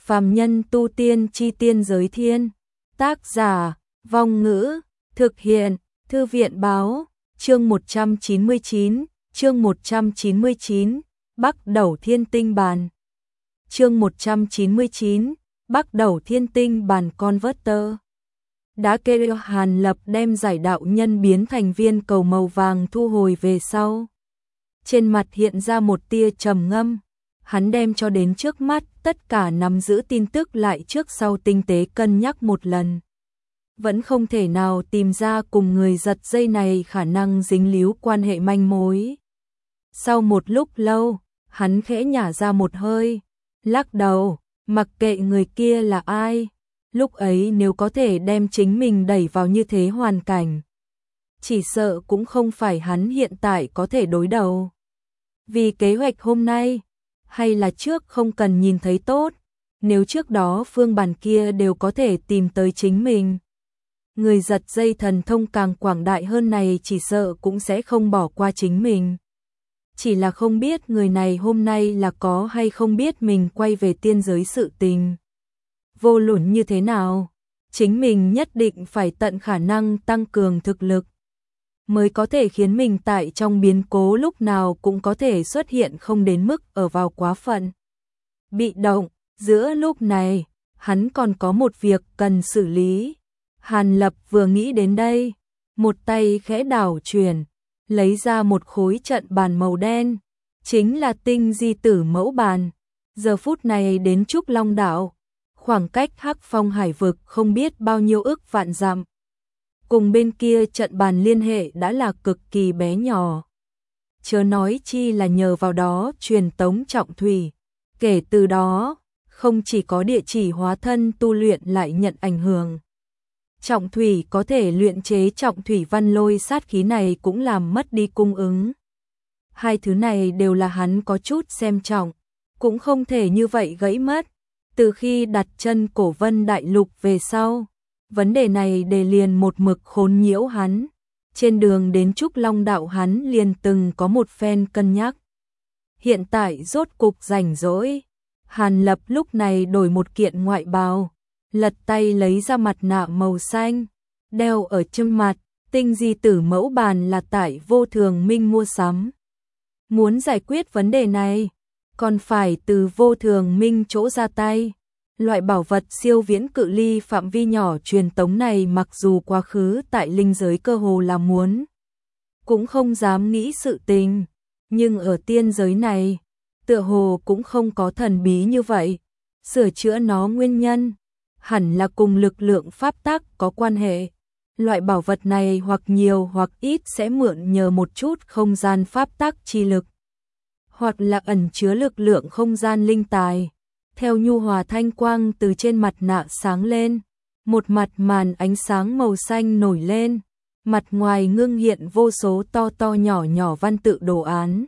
Phàm nhân tu tiên chi tiên giới thiên. Tác giả, Vong Ngữ, thực hiện, Thư viện báo, chương 199, Bắc Đẩu Thiên Tinh Bàn. Chương 199, Bắc Đẩu Thiên Tinh Bàn Converter. Đã kêu Hàn Lập đem giải đạo nhân biến thành viên cầu màu vàng thu hồi về sau. Trên mặt hiện ra một tia trầm ngâm, hắn đem cho đến trước mắt tất cả nắm giữ tin tức lại trước sau tinh tế cân nhắc một lần. Vẫn không thể nào tìm ra cùng người giật dây này khả năng dính líu quan hệ manh mối. Sau một lúc lâu, hắn khẽ nhả ra một hơi, lắc đầu, mặc kệ người kia là ai, lúc ấy nếu có thể đem chính mình đẩy vào như thế hoàn cảnh, chỉ sợ cũng không phải hắn hiện tại có thể đối đầu. Vì kế hoạch hôm nay, hay là trước không cần nhìn thấy tốt, nếu trước đó phương bàn kia đều có thể tìm tới chính mình. Người giật dây thần thông càng quảng đại hơn này chỉ sợ cũng sẽ không bỏ qua chính mình. Chỉ là không biết người này hôm nay là có hay không biết mình quay về tiên giới sự tình. Vô luận như thế nào, chính mình nhất định phải tận khả năng tăng cường thực lực, mới có thể khiến mình tại trong biến cố lúc nào cũng có thể xuất hiện không đến mức ở vào quá phận bị động. Giữa lúc này, hắn còn có một việc cần xử lý. Hàn Lập vừa nghĩ đến đây, một tay khẽ đảo chuyển, lấy ra một khối trận bàn màu đen, chính là tinh di tử mẫu bàn. Giờ phút này đến Trúc Long đảo, khoảng cách Hắc Phong hải vực không biết bao nhiêu ức vạn dặm. Cùng bên kia trận bàn liên hệ đã là cực kỳ bé nhỏ. Chớ nói chi là nhờ vào đó truyền tống trọng thủy. Kể từ đó, không chỉ có địa chỉ hóa thân tu luyện lại nhận ảnh hưởng. Trọng thủy có thể luyện chế trọng thủy văn lôi sát khí này cũng làm mất đi cung ứng. Hai thứ này đều là hắn có chút xem trọng, cũng không thể như vậy gãy mất. Từ khi đặt chân Cổ Vân Đại Lục về sau, vấn đề này đề liền một mực khốn nhiễu hắn. Trên đường đến Trúc Long đạo hắn liền từng có một phen cân nhắc. Hiện tại rốt cục rảnh rỗi, Hàn Lập lúc này đổi một kiện ngoại bào, lật tay lấy ra mặt nạ màu xanh, đeo ở trên mặt. Tinh di tử mẫu bàn là tại Vô Thường Minh mua sắm. Muốn giải quyết vấn đề này, còn phải từ Vô Thường Minh chỗ ra tay. Loại bảo vật siêu viễn cự ly phạm vi nhỏ truyền tống này mặc dù quá khứ tại linh giới cơ hồ là muốn, cũng không dám nghĩ sự tình, nhưng ở tiên giới này, tựa hồ cũng không có thần bí như vậy. Sửa chữa nó nguyên nhân, hẳn là cùng lực lượng pháp tắc có quan hệ. Loại bảo vật này hoặc nhiều hoặc ít sẽ mượn nhờ một chút không gian pháp tắc chi lực, hoặc là ẩn chứa lực lượng không gian linh tài. Theo nhu hòa thanh quang từ trên mặt nạ sáng lên, một mặt màn ánh sáng màu xanh nổi lên, mặt ngoài ngưng hiện vô số to to nhỏ nhỏ văn tự đồ án.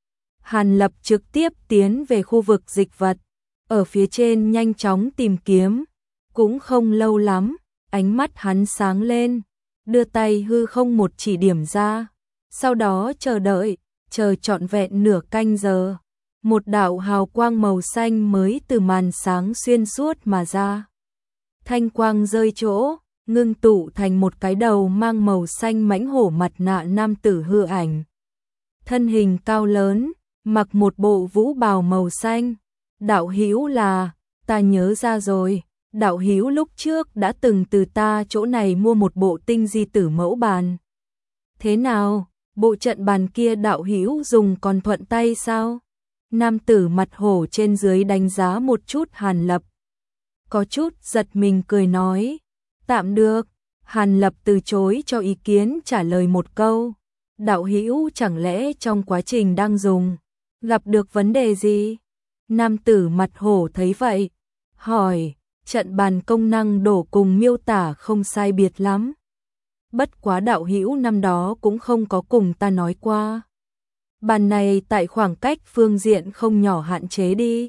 Hàn Lập trực tiếp tiến về khu vực dịch vật, ở phía trên nhanh chóng tìm kiếm. Cũng không lâu lắm, ánh mắt hắn sáng lên, đưa tay hư không một chỉ điểm ra, sau đó chờ đợi, chờ trọn vẹn nửa canh giờ. Một đạo hào quang màu xanh mới từ màn sáng xuyên suốt mà ra. Thanh quang rơi chỗ, ngưng tụ thành một cái đầu mang màu xanh mãnh hổ mặt nạ nam tử hư ảnh. Thân hình cao lớn, mặc một bộ vũ bào màu xanh. Đạo hữu là, ta nhớ ra rồi, đạo hữu lúc trước đã từng từ ta chỗ này mua một bộ tinh di tử mẫu bàn. Thế nào, bộ trận bàn kia đạo hữu dùng còn thuận tay sao? Nam tử mặt hổ trên dưới đánh giá một chút Hàn Lập, có chút giật mình cười nói, tạm được. Hàn Lập từ chối cho ý kiến trả lời một câu, đạo hữu chẳng lẽ trong quá trình đang dùng, gặp được vấn đề gì? Nam tử mặt hổ thấy vậy, hỏi, trận bàn công năng đổ cùng miêu tả không sai biệt lắm. Bất quá đạo hữu năm đó cũng không có cùng ta nói qua. Bàn này tại khoảng cách phương diện không nhỏ hạn chế đi.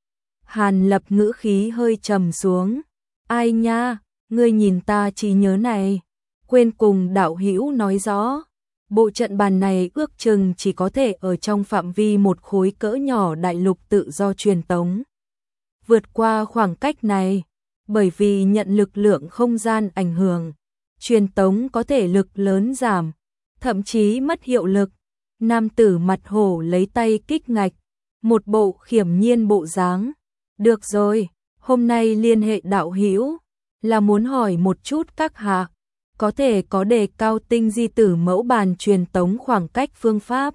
Hàn Lập ngữ khí hơi trầm xuống. Ai nha, ngươi nhìn ta trí nhớ này, quên cùng đạo hữu nói rõ. Bộ trận bàn này ước chừng chỉ có thể ở trong phạm vi một khối cỡ nhỏ đại lục tự do truyền tống. vượt qua khoảng cách này, bởi vì nhận lực lượng không gian ảnh hưởng, truyền tống có thể lực lớn giảm, thậm chí mất hiệu lực. Nam tử mặt hổ lấy tay kích ngạch, một bộ khiểm nhiên bộ dáng. Được rồi, hôm nay liên hệ đạo hữu, là muốn hỏi một chút các hạ, có thể có đề cao tinh di tử mẫu bàn truyền tống khoảng cách phương pháp.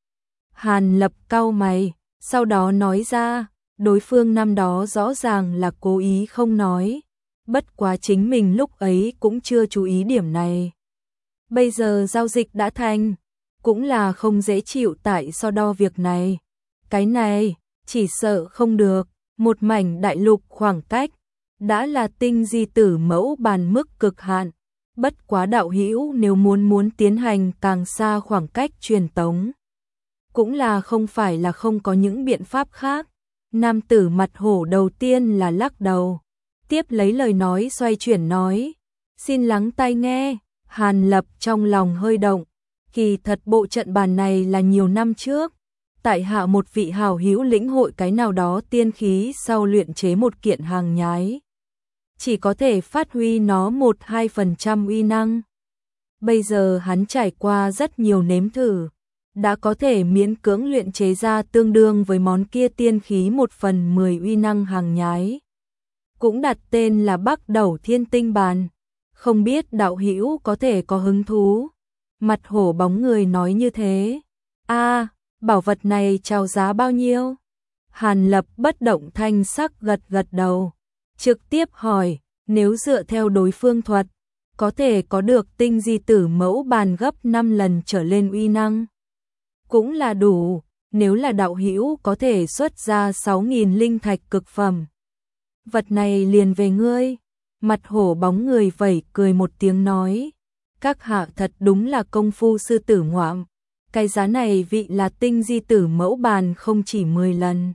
Hàn Lập cau mày, sau đó nói ra, đối phương năm đó rõ ràng là cố ý không nói, bất quá chính mình lúc ấy cũng chưa chú ý điểm này. Bây giờ giao dịch đã thành, cũng là không dễ chịu tại so đo việc này. Cái này, chỉ sợ không được, một mảnh đại lục khoảng cách, đã là tinh di tử mẫu bàn mức cực hạn. Bất quá đạo hữu nếu muốn tiến hành càng xa khoảng cách truyền tống, cũng là không phải là không có những biện pháp khác. Nam tử mặt hổ đầu tiên là lắc đầu, tiếp lấy lời nói xoay chuyển nói, xin lắng tai nghe. Hàn Lập trong lòng hơi động, kỳ thật bộ trận bàn này là nhiều năm trước, tại hạ một vị hảo hữu lĩnh hội cái nào đó tiên khí sau luyện chế một kiện hàng nhái, chỉ có thể phát huy nó 1-2% uy năng. Bây giờ hắn trải qua rất nhiều nếm thử, đã có thể miễn cưỡng luyện chế ra tương đương với món kia tiên khí 1/10 uy năng hàng nhái. Cũng đặt tên là Bắc Đẩu Thiên Tinh Bàn, không biết đạo hữu có thể có hứng thú. Mặt hổ bóng người nói như thế. Bảo vật này chào giá bao nhiêu? Hàn Lập bất động thanh sắc gật đầu, trực tiếp hỏi, nếu dựa theo đối phương thuật, có thể có được tinh di tử mẫu bàn gấp 5 lần trở lên uy năng. Cũng là đủ, nếu là đạo hữu có thể xuất ra 6.000 linh thạch cực phẩm. Vật này liền về ngươi. Mặt hổ bóng người vẩy cười một tiếng nói, các hạ thật đúng là công phu sư tử ngoạm, cái giá này vị là tinh di tử mẫu bàn không chỉ 10 lần.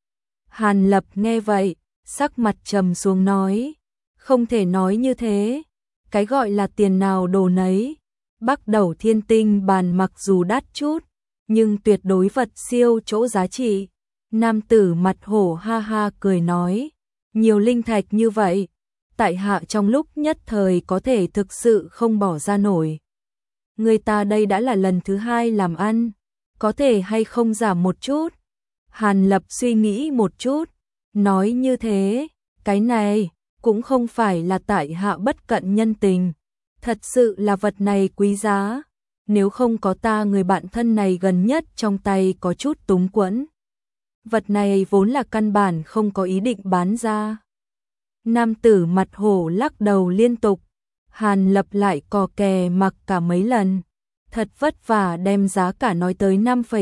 Hàn Lập nghe vậy, sắc mặt trầm xuống nói, không thể nói như thế, cái gọi là tiền nào đồ nấy. Bắc Đẩu Thiên Tinh Bàn mặc dù đắt chút, nhưng tuyệt đối vật siêu chỗ giá trị. Nam tử mặt hổ ha ha cười nói, nhiều linh thạch như vậy, tại hạ trong lúc nhất thời có thể thực sự không bỏ ra nổi. Người ta đây đã là lần thứ 2 làm ăn, có thể hay không giảm một chút? Hàn Lập suy nghĩ một chút, nói như thế, cái này cũng không phải là tại hạ bất cận nhân tình, thật sự là vật này quý giá, nếu không có ta người bạn thân này gần nhất trong tay có chút túng quẫn. Vật này vốn là căn bản không có ý định bán ra. Nam tử mặt hổ lắc đầu liên tục, Hàn Lập lại cò kè mặc cả mấy lần, thật vất vả đem giá cả nói tới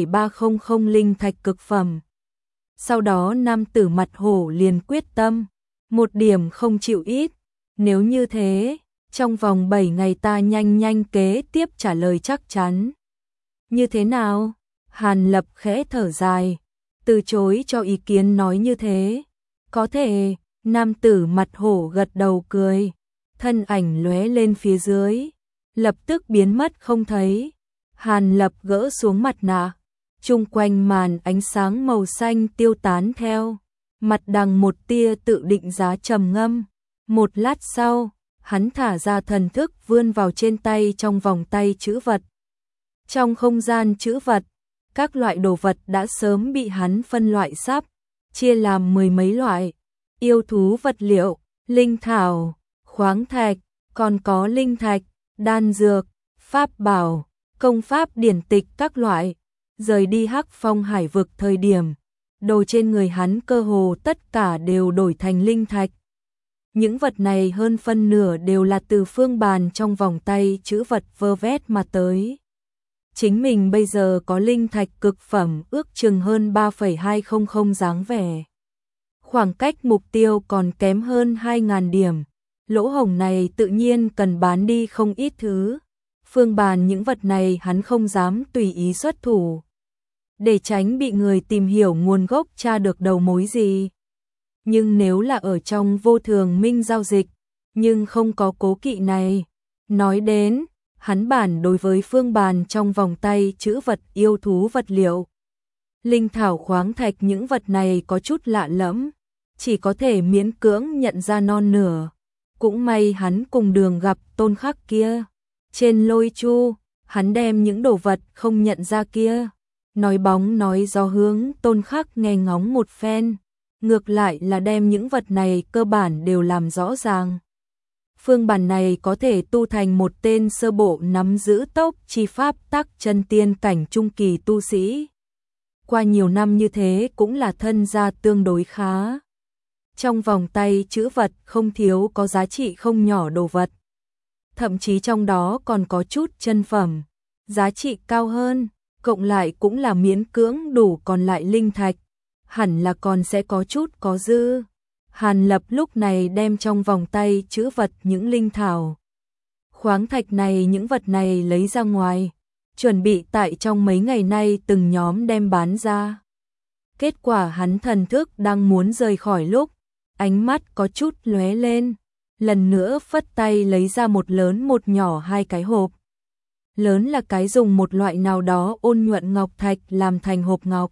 5,300 linh thạch cực phẩm. Sau đó nam tử mặt hổ liền quyết tâm, một điểm không chịu ít, nếu như thế, trong vòng 7 ngày ta nhanh kế tiếp trả lời chắc chắn. Như thế nào? Hàn Lập khẽ thở dài, từ chối cho ý kiến nói như thế. Có thể. Nam tử mặt hổ gật đầu cười, thân ảnh lóe lên phía dưới, lập tức biến mất không thấy. Hàn Lập gỡ xuống mặt nạ, chung quanh màn ánh sáng màu xanh tiêu tán theo, mặt đằng một tia tự định giá trầm ngâm. Một lát sau, hắn thả ra thần thức vươn vào trên tay trong vòng tay trữ vật. Trong không gian trữ vật, các loại đồ vật đã sớm bị hắn phân loại sắp, chia làm 10 mấy loại. Yêu thú vật liệu, linh thảo, khoáng thạch, còn có linh thạch, đan dược, pháp bảo, công pháp điển tịch các loại. Rời đi Hắc Phong Hải vực thời điểm, đồ trên người hắn cơ hồ tất cả đều đổi thành linh thạch. Những vật này hơn phân nửa đều là từ phương bàn trong vòng tay trữ vật vơ vét mà tới. Chính mình bây giờ có linh thạch cực phẩm ước chừng hơn 3,200 dáng vẻ. Khoảng cách mục tiêu còn kém hơn 2.000 điểm, lỗ hổng này tự nhiên cần bán đi không ít thứ. Phương bàn những vật này hắn không dám tùy ý xuất thủ, để tránh bị người tìm hiểu nguồn gốc tra được đầu mối gì. Nhưng nếu là ở trong vô thường minh giao dịch, nhưng không có cố kỵ này. Nói đến, hắn bản đối với phương bàn trong vòng tay trữ vật yêu thú vật liệu, linh thảo khoáng thạch những vật này có chút lạ lẫm. chỉ có thể miễn cưỡng nhận ra non nửa. Cũng may hắn cùng đường gặp Tôn Khắc kia. Trên lôi chu, hắn đem những đồ vật không nhận ra kia. Nói bóng nói gió hướng Tôn Khắc nghe ngóng một phen. Ngược lại là đem những vật này cơ bản đều làm rõ ràng. Phương bản này có thể tu thành một tên sơ bộ nắm giữ tốc chi pháp tắc chân tiên cảnh trung kỳ tu sĩ. Qua nhiều năm như thế cũng là thân gia tương đối khá. Trong vòng tay trữ vật không thiếu có giá trị không nhỏ đồ vật. Thậm chí trong đó còn có chút chân phẩm, giá trị cao hơn, cộng lại cũng là miễn cưỡng đủ còn lại linh thạch. Hẳn là còn sẽ có chút có dư. Hàn Lập lúc này đem trong vòng tay trữ vật những linh thảo. Khoáng thạch này những vật này lấy ra ngoài, chuẩn bị tại trong mấy ngày nay từng nhóm đem bán ra. Kết quả hắn thần thức đang muốn rời khỏi lúc, ánh mắt có chút lóe lên, lần nữa phất tay lấy ra một lớn một nhỏ hai cái hộp. Lớn là cái dùng một loại nào đó ôn nhuận ngọc thạch làm thành hộp ngọc.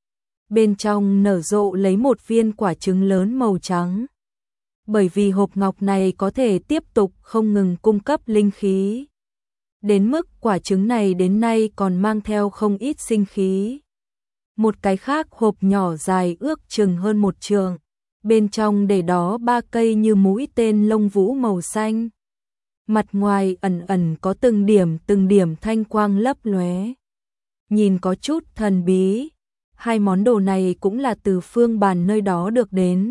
Bên trong nở rộ lấy một viên quả trứng lớn màu trắng. Bởi vì hộp ngọc này có thể tiếp tục không ngừng cung cấp linh khí. Đến mức quả trứng này đến nay còn mang theo không ít sinh khí. Một cái khác hộp nhỏ dài ước chừng hơn một trượng. Bên trong để đó 3 cây như mũi tên lông vũ màu xanh. Mặt ngoài ẩn ẩn có từng điểm thanh quang lấp lóe. Nhìn có chút thần bí. Hai món đồ này cũng là từ Phương Bàn nơi đó được đến.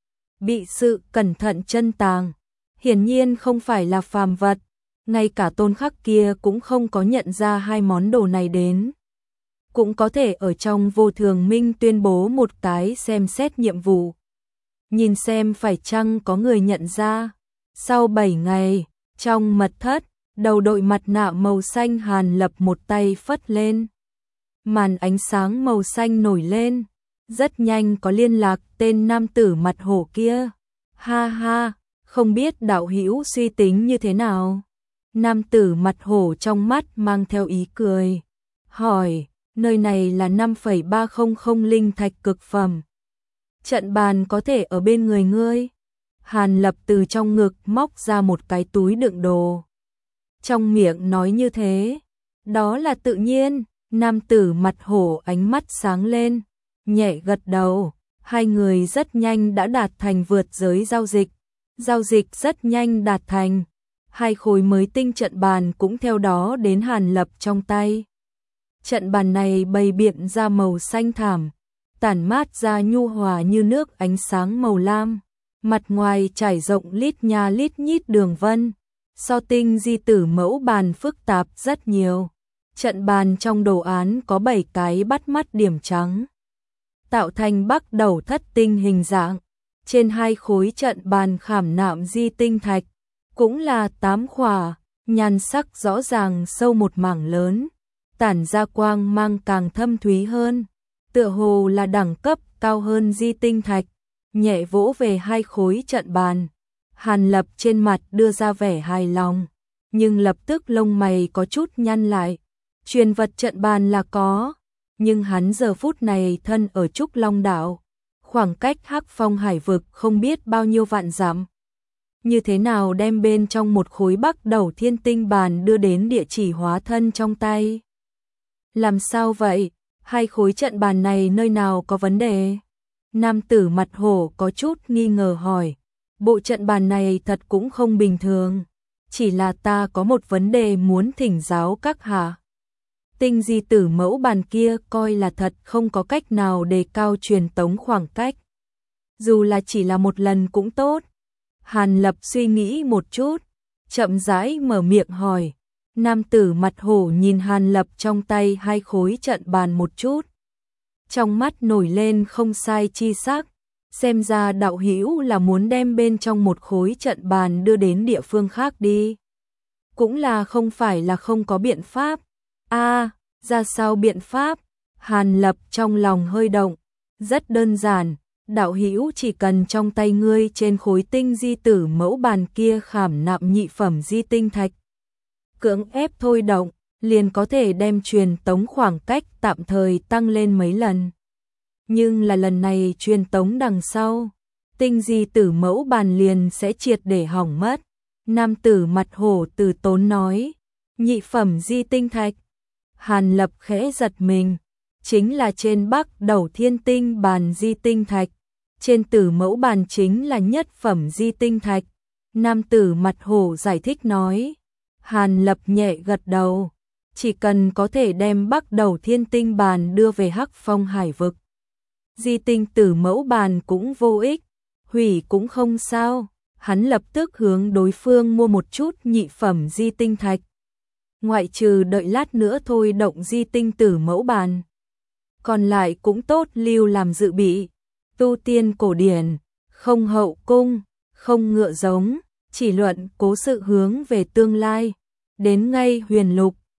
Bị sự cẩn thận chân tàng. Hiển nhiên không phải là phàm vật. Ngay cả Tôn Khắc kia cũng không có nhận ra hai món đồ này đến. Cũng có thể ở trong Vô Thường Minh tuyên bố một cái xem xét nhiệm vụ. Nhìn xem phải chăng có người nhận ra. Sau 7 ngày, trong mật thất, đầu đội mặt nạ màu xanh Hàn Lập một tay phất lên. Màn ánh sáng màu xanh nổi lên, rất nhanh có liên lạc tên nam tử mặt hổ kia. Ha ha, không biết đạo hữu suy tính như thế nào? Nam tử mặt hổ trong mắt mang theo ý cười. Hỏi, nơi này là 5,300 linh thạch cực phẩm. Trận bàn có thể ở bên người ngươi. Hàn Lập từ trong ngực móc ra một cái túi đựng đồ. Trong miệng nói như thế, đó là tự nhiên. Nam tử mặt hổ ánh mắt sáng lên, nhẹ gật đầu. Hai người rất nhanh đã đạt thành vượt giới giao dịch. Giao dịch rất nhanh đạt thành. Hai khối mới tinh trận bàn cũng theo đó đến Hàn Lập trong tay. Trận bàn này bày biện ra màu xanh thảm, tản mát ra nhu hòa như nước ánh sáng màu lam. Mặt ngoài trải rộng lít nha lít nhít đường vân, so tinh di tử mẫu bàn phức tạp rất nhiều. Trận bàn trong đồ án có 7 cái bắt mắt điểm trắng, tạo thành bắc đầu thất tinh hình dạng. Trên hai khối trận bàn khảm nạm di tinh thạch, cũng là 8 khỏa, nhan sắc rõ ràng sâu một mảng lớn, tản ra quang mang càng thâm thúy hơn, tựa hồ là đẳng cấp cao hơn di tinh thạch. Nhẹ vỗ về hai khối trận bàn, Hàn Lập trên mặt đưa ra vẻ hài lòng, nhưng lập tức lông mày có chút nhăn lại. Truyền vật trận bàn là có, nhưng hắn giờ phút này thân ở Trúc Long Đảo, khoảng cách Hắc Phong Hải vực không biết bao nhiêu vạn dặm. Như thế nào đem bên trong một khối bắc đầu thiên tinh bàn đưa đến địa chỉ hóa thân trong tay? Làm sao vậy? Hai khối trận bàn này nơi nào có vấn đề? Nam tử mặt hổ có chút nghi ngờ hỏi. Bộ trận bàn này thật cũng không bình thường. Chỉ là ta có một vấn đề muốn thỉnh giáo các hạ. Tinh di tử mẫu bàn kia coi là thật không có cách nào đề cao truyền tống khoảng cách. Dù là chỉ là một lần cũng tốt. Hàn Lập suy nghĩ một chút, chậm rãi mở miệng hỏi. Nam tử mặt hổ nhìn Hàn Lập trong tay hai khối trận bàn một chút. Trong mắt nổi lên không sai chi sắc, xem ra đạo hữu là muốn đem bên trong một khối trận bàn đưa đến địa phương khác đi. Cũng là không phải là không có biện pháp. Ra sao biện pháp? Hàn Lập trong lòng hơi động. Rất đơn giản, đạo hữu chỉ cần trong tay ngươi trên khối tinh di tử mẫu bàn kia khảm nạm nhị phẩm di tinh thạch. Cưỡng ép thôi động, liền có thể đem truyền tống khoảng cách tạm thời tăng lên mấy lần. Nhưng là lần này truyền tống đằng sau, tinh di tử mẫu bàn liền sẽ triệt để hỏng mất. Nam tử mặt hổ từ tốn nói, nhị phẩm di tinh thạch. Hàn Lập khẽ giật mình, chính là trên Bắc Đầu Thiên Tinh bàn di tinh thạch, trên tử mẫu bàn chính là nhất phẩm di tinh thạch. Nam tử mặt hổ giải thích nói. Hàn Lập nhẹ gật đầu, chỉ cần có thể đem Bắc Đầu Thiên Tinh bàn đưa về Hắc Phong hải vực, di tinh tử mẫu bàn cũng vô ích, hủy cũng không sao. Hắn lập tức hướng đối phương mua một chút nhị phẩm di tinh thạch, ngoại trừ đợi lát nữa thôi động di tinh tử mẫu bàn, còn lại cũng tốt lưu làm dự bị. Tu tiên cổ điển, không hậu cung, không ngựa giống, chỉ luận cố sự hướng về tương lai. Đến ngay huyền lục,